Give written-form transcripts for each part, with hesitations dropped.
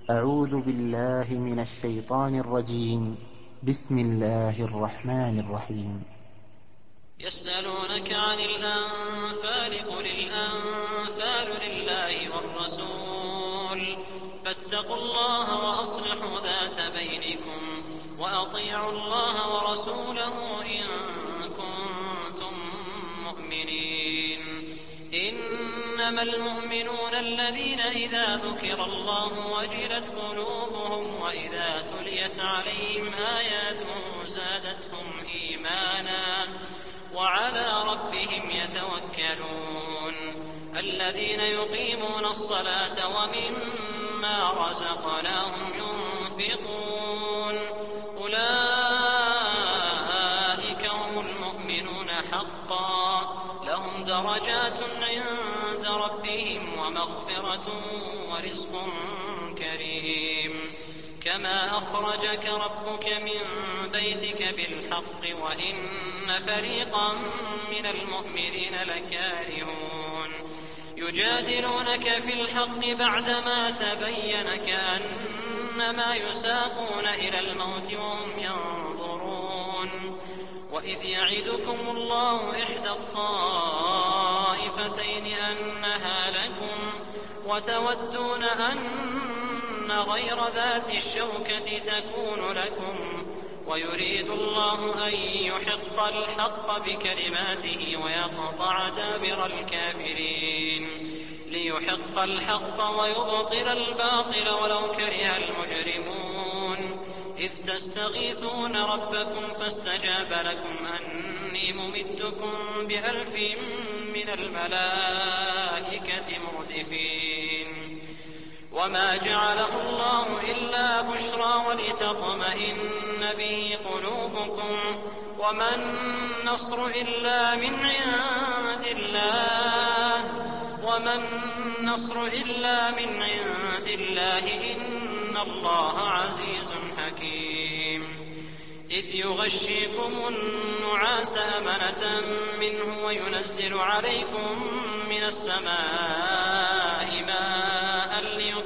أعوذ بالله من الشيطان الرجيم. بسم الله الرحمن الرحيم. يسألونك عن الأنفال قل الأنفال لله والرسول فاتقوا الله وأصلحوا ذات بينكم وأطيعوا الله ورسوله إن كنتم مؤمنين. إنما المؤمنون الذين إذا ذكر الله وجلت قلوبهم وإذا تليت عليهم آياته زادتهم إيمانا وعلى ربهم يتوكلون. الذين يقيمون الصلاة ومما رزقناهم ينفقون أولئك هم المؤمنون حقا لهم درجات عند ربهم ومغفرة ورزق كريم. كما أخرجك ربك من بيتك بالحق وإن فريقا من المؤمنين لكارهون. يجادلونك في الحق بعدما تبين كأنما يساقون إلى الموت وهم ينظرون. وإذ يعدكم الله إحدى الطائفتين أنها لكم وتودون أن غير ذات الشوكة تكون لكم ويريد الله أن يحق الحق بكلماته ويقطع دابر الكافرين ليحق الحق ويبطل الباطل ولو كره المجرمون. إذ تستغيثون ربكم فاستجاب لكم أني ممدكم ب1000 من الملائكة مردفين. وما جعله الله إلا بشرى ولتطمئن به قلوبكم وما النصر إلا من عند الله إن الله عزيز حكيم. إذ يغشيكم النعاس أمنة منه وينزل عليكم من السماء ماء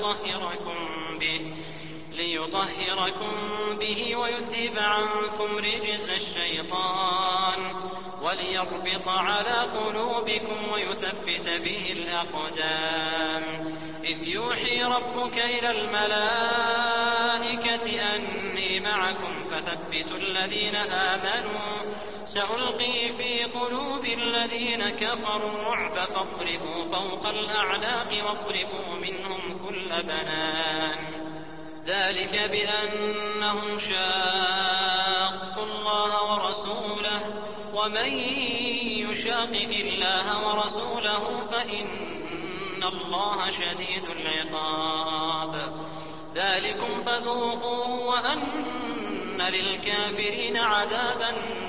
ليطهركم به ويذهب عنكم رجز الشيطان وليربط على قلوبكم ويثبت به الأقدام. إذ يوحي ربك إلى الملائكة أني معكم فثبتوا الذين آمنوا سألقي في قلوب الذين كفروا الرعب فاضربوا فوق الأعناق واضربوا منهم كل بنان. ذلك بأنهم شاقوا الله ورسوله ومن يشاقق الله ورسوله فإن الله شديد العقاب. ذلكم فذوقوا وأن للكافرين عذاب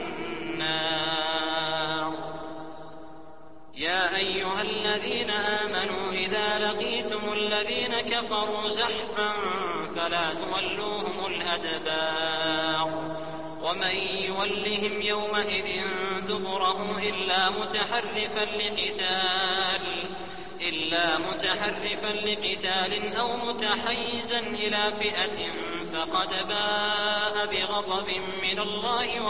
النار. يا أيها الذين آمنوا إذا لقيتم الذين كفروا زحفا فلا تولوهم الأدبار. ومن يولهم يومئذ دبره إلا متحرفا لقتال أو متحيزا إلى فئة فقد باء بغضب من الله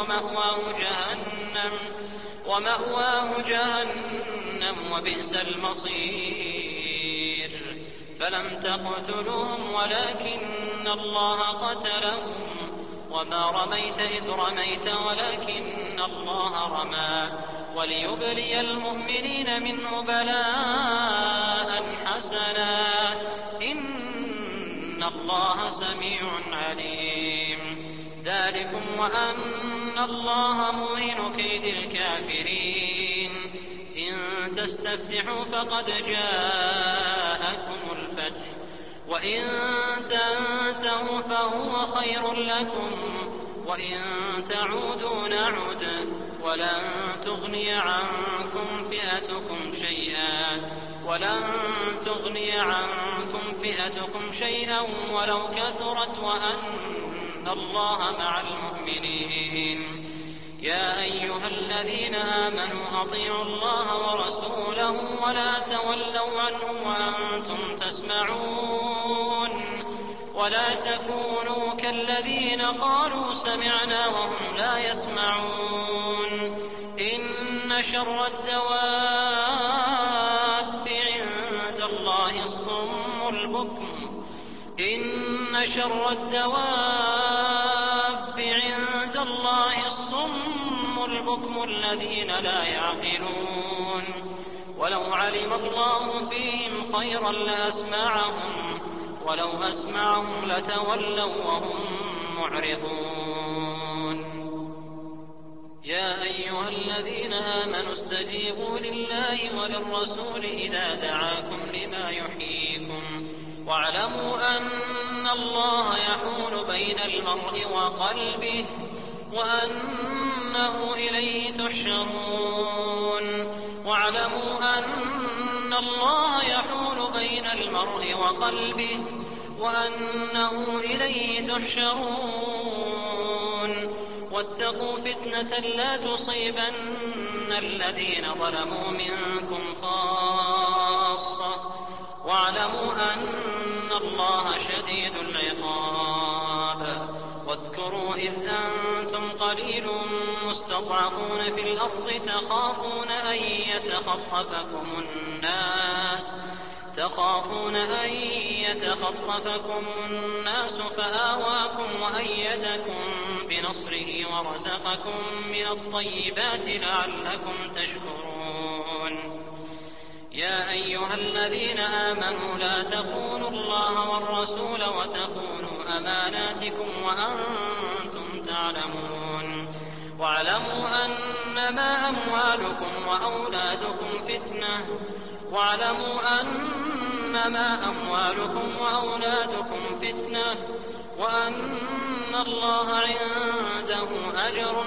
ومأواه جهنم وبئس المصير. فلم تقتلوهم ولكن الله قتلهم وما رميت إذ رميت ولكن الله رمى وليبلي المؤمنين منه بلاء حسنا إن الله سميع عليم. ذلكم وأن الله موهن كيد الكافرين. إن تستفتحوا فقد جاءكم الفتح وإن تنتهوا فهو خير لكم وإن تعودوا نعد ولن تغني عنكم فئتكم شيئا ولو كثرت وأن الله مع المؤمنين. يا أيها الذين آمنوا أطيعوا الله ورسوله ولا تولوا عنه وأنتم تسمعون ولا تكونوا كالذين قالوا سمعنا وهم لا يسمعون إن شر الدواب عند الله الصم البكم الذين لا يعقلون ولو علم الله فيهم خيرا لأسمعهم ولو أسمعهم لتولوا وهم معرضون يا أيها الذين آمنوا استجيبوا لله وللرسول إذا دعاكم لما يحييكم واعلموا أن الله يحول بين المرء وقلبه وأنه إليه تحشرون واعلموا أن الله يحول بين المرء وقلبه وأنه إليه تحشرون واتقوا فتنة لا تصيبن الذين ظلموا منكم خاصة واعلموا أن الله شديد العقاب واذكروا إذ أنتم قليل مستضعفون في الأرض تخافون أن يتخطفكم الناس فآواكم وأيدكم بنصره ورزقكم من الطيبات لعلكم تشكرون يا أيها الذين آمنوا لا تخونوا الله والرسول وتخونوا أماناتكم وأنتم تعلمون واعلموا أنما أموالكم وأولادكم فتنة وأن الله عنده أجر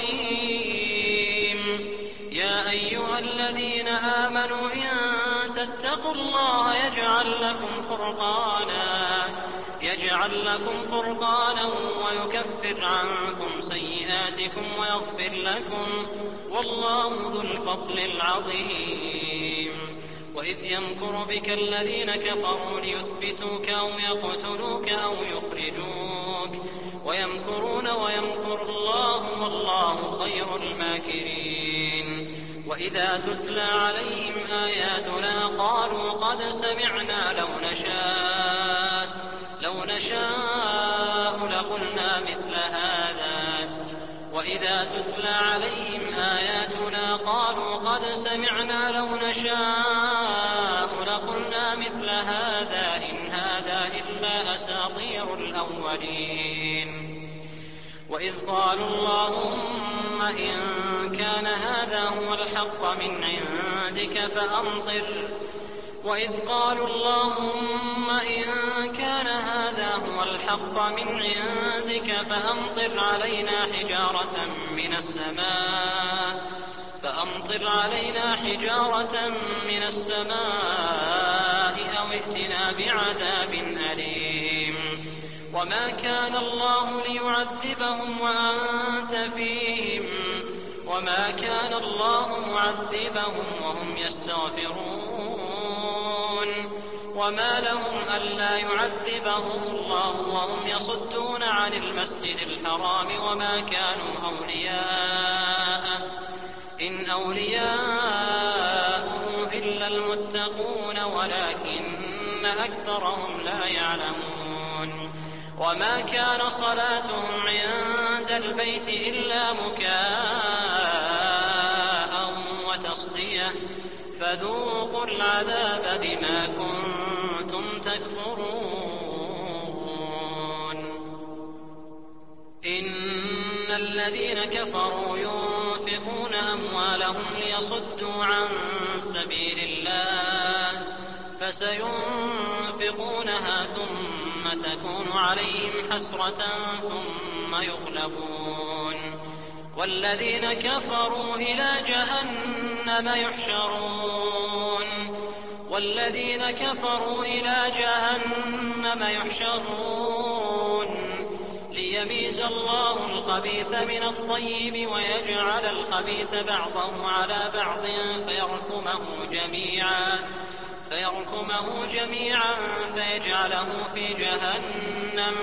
عظيم يا أيها الذين آمنوا إن تتقوا الله يجعل لكم فرقانا ويكفر عنكم سيئاتكم ويغفر لكم والله ذو الفضل العظيم وإذ يمكر بك الذين كفروا ليثبتوك أو يقتلوك أو يخرجوك ويمكرون ويمكر الله والله خير الماكرين وإذا تتلى عليهم آياتنا قالوا قد سمعنا لو نشاء لقلنا مثل هذا وإذا تتلى عليهم آياتنا قالوا قد سمعنا لو نشاء لقلنا مثل هذا إن هذا إلا أساطير الأولين وإذ قالوا اللهم إن كان هذا هو الحق من عندك فأمطر علينا حجارة من السماء أو ائتنا بعذاب أليم وما كان الله ليعذبهم وأنت فيهم وما كان الله معذبهم وهم يستغفرون وما لهم ألا يعذبهم الله وهم يصدون عن المسجد الحرام وما كانوا إن أولياءه إلا المتقون ولكن أكثرهم لا يعلمون وما كان صلاتهم عند البيت إلا مكاء وتصدية فذوقوا العذاب بما كنتم تكفرون إن الذين كفروا ينفقون أموالهم ليصدوا عن سبيل الله فسينفقونها ثم تكون عليهم حسرة ثم يغلبون والذين كفروا إلى جهنم يحشرون ليميز الله الخبيث من الطيب ويجعل الخبيث بعضه على بعض فيركمه جميعا فيجعله في جهنم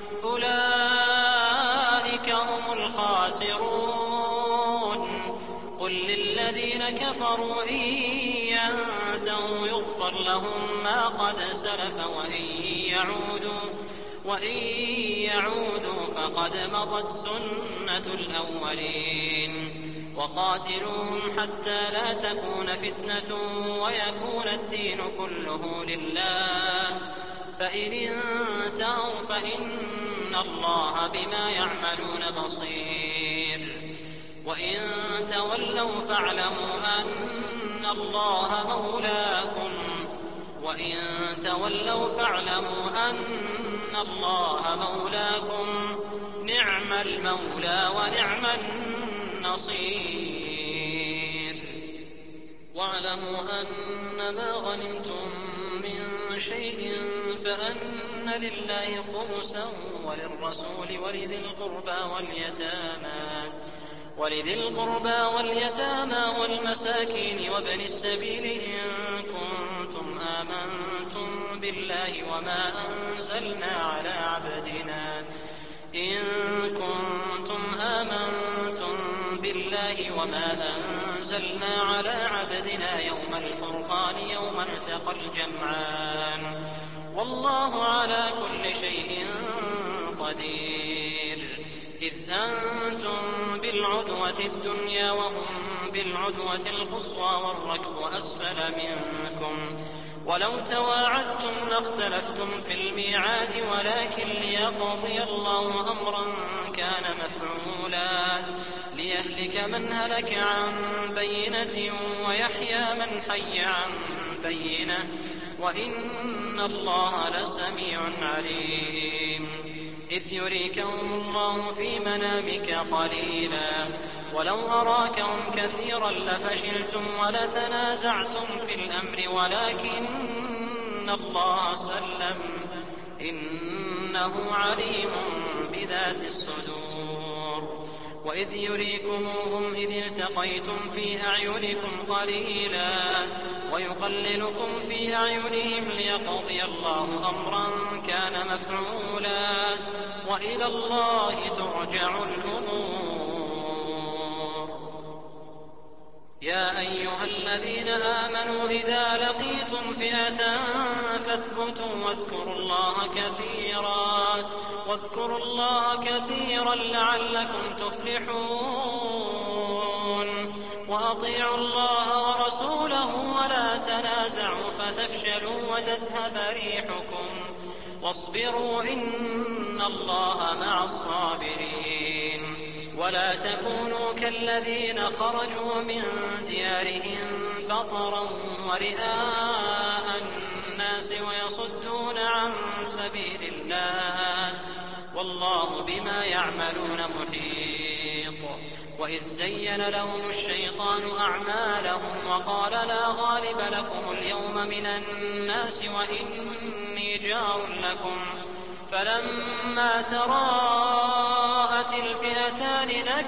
أولئك هم الخاسرون. قل للذين كفروا إن ينتهوا يغفر لهم ما قد سلف وإن يعودوا فقد مضت سنة الأولين. وقاتلوهم حتى لا تكون فتنة ويكون الدين كله لله، فإن انتهوا فإن الله بما يعملون بصير. وإن تولوا فاعلموا أن الله مولاكم نعم المولى ونعم النصير. واعلموا أن ما غنمتم من شيء فأن لله خمسه وللرسول ولذي القربى واليتامى والمساكين وابن السبيل إن كنتم آمنتم بالله وما أنزلنا على عبدنا يوم الفرقان يوم التقى الجمعان والله على كل شيء قدير. إذ أنتم بالعدوة الدنيا وهم بالعدوة القصوى والركب أسفل منكم، ولو تواعدتم لاختلفتم في الميعاد، ولكن ليقضي الله أمرا كان مفعولا ليهلك من هلك عن بينة ويحيى من حي عن بينة، وإن الله لسميع عليم. إذ يريكهم الله في منامك قليلا ولو أراكهم كثيرا لفشلتم ولتنازعتم في الأمر ولكن الله سلم إنه عليم بذات الصدور. وإذ يريكموهم إذ التقيتم في أعينكم قليلا ويقللكم في أعينهم ليقضي الله أمرا كان مفعولا وإلى الله ترجع الأمور. يا أيها الذين آمنوا إذا لقيتم فئة فاثبتوا واذكروا الله كثيرا لعلكم تفلحون. وأطيعوا الله ورسوله ولا تنازعوا فتفشلوا وتذهب ريحكم واصبروا إن الله مع الصابرين. ولا تكونوا كالذين خرجوا من ديارهم بطرا ورئاء الناس ويصدون عن سبيل الله والله بما يعملون محيط. وإذ زين لهم الشيطان أعمالهم وقال لا غالب لكم اليوم من الناس وإني جار لكم، فلما تراءت الفئتان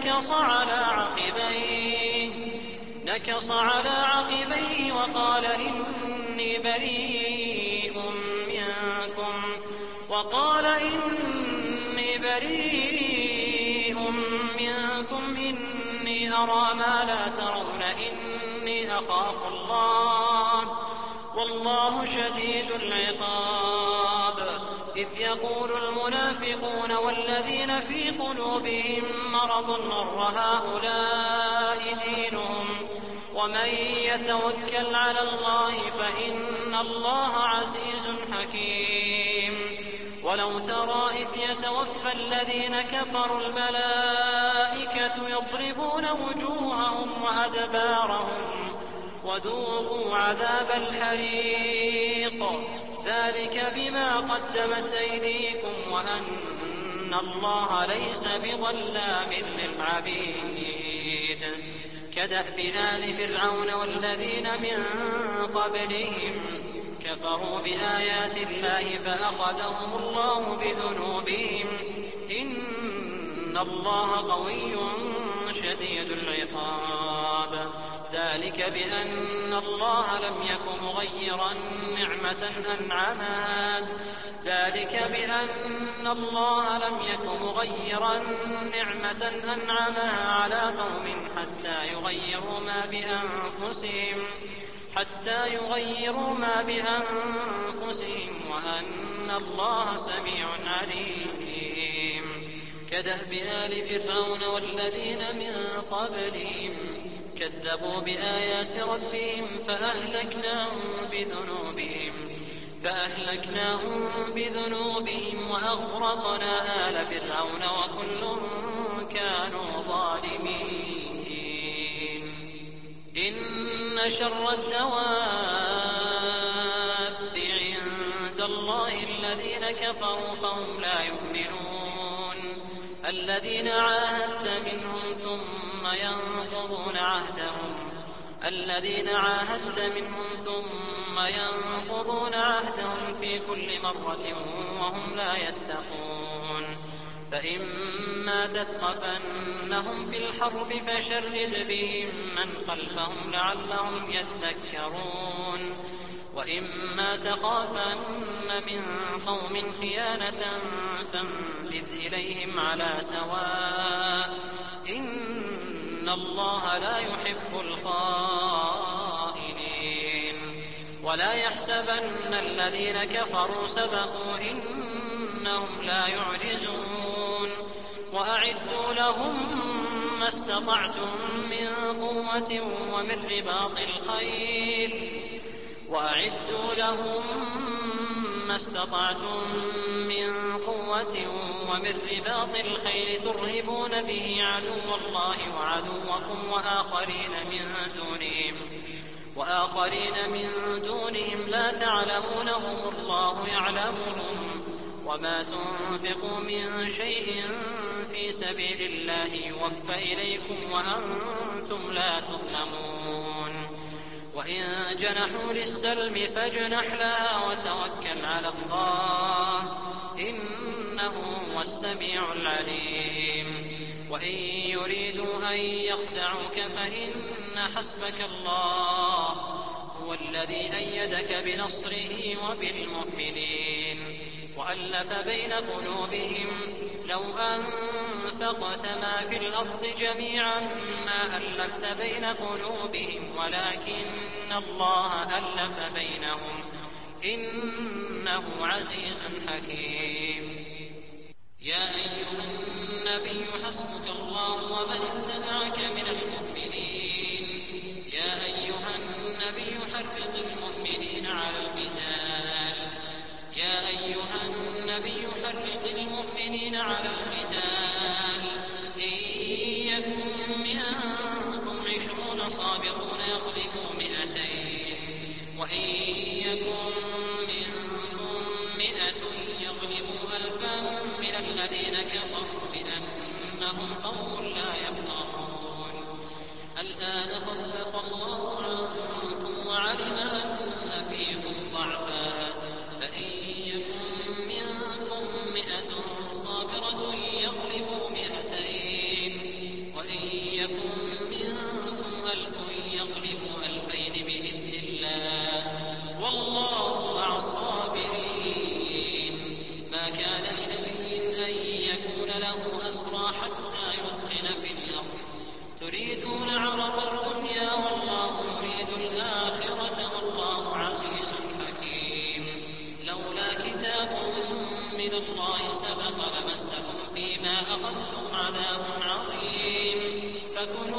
نكص على عقبيه وقال إني بريء منكم إني أرى ما لا ترون إني أخاف الله والله شديد العقاب. إذ يقول المنافقون والذين في قلوبهم مرض غر هؤلاء دينهم ومن يتوكل على الله فإن الله عزيز حكيم. ولو ترى إذ يتوفى الذين كفروا الملائكة يضربون وجوههم وأدبارهم وذوقوا عذاب الحريق ذلك بما قدمت أيديكم وأن الله ليس بظلام للعبيد. كدأب آل فرعون والذين من قبلهم كفروا بآيات الله فأخذهم الله بذنوبهم إن الله قوي شديد العقاب. ذلك بأن الله لم يك مغيرا نعمة أنعمها على قوم حتى يغيروا ما بأنفسهم وأن الله سميع عليم. كدأب آل فرعون والذين من قبلهم كذبوا بآيات ربهم فأهلكناهم بذنوبهم وأغرقنا آل فرعون وكل كانوا ظالمين. إن شر الدواب عند الله الذين كفروا فهم لا يؤمنون الذين عاهدت منهم ثم ينقضون عهدهم في كل مرة وهم لا يتقون. فإما تثقفنهم في الحرب فشرد بهم من خلفهم لعلهم يذكرون. وإما تخافن من قوم خيانة فانبذ إليهم على سواء إن الله لا يحب الخائنين. ولا يحسبن الذين كفروا سبقوا إنهم لا يعجزون. وأعدوا لهم ما استطعتم من قوة ومن رباط الخيل ترهبون به عدو الله وعدوكم وآخرين من دونهم لا تعلمونهم الله يعلمهم. وما تنفقوا من شيء في سبيل الله يوفى إليكم وأنتم لا تظلمون. وإن جنحوا للسلم فاجنح لها وتوكل على الله إنه هو السميع العليم. وإن يريدوا أن يخدعوك فإن حسبك الله هو الذي أيدك بنصره وبالمؤمنين وألف بين قلوبهم لو أنفقت ما في الأرض جميعا ما ألفت بين قلوبهم ولكن الله ألف بينهم إنه عزيز حكيم. يا أيها النبي حسبك الله ومن اتبعك من المؤمنين. يا أيها النبي حرض المؤمنين على القتال. إن يكن منكم 20 صابرون يغلبوا 200 وإن يكن منكم 100 يغلبوا 1000 من الذين كفروا بأنهم قوم لا يفقهون. الآن خفف الله عنكم وعلم أن فيكم ضعفا فإن يكن منكم 100 صابرة يغلبوا 200 وإن يكن منكم 1000 يغلبوا 2000 بإذن الله والله مع الصابرين. ما كان لنبي أن يكون له أسرى حتى يثخن في الأرض تريدون عرض الدنيا والله يريد الآخرة والله عزيز حكيم. لولا كتاب من الله سبق لمسكم فيما أخذتم عذاب عظيم. فكلوا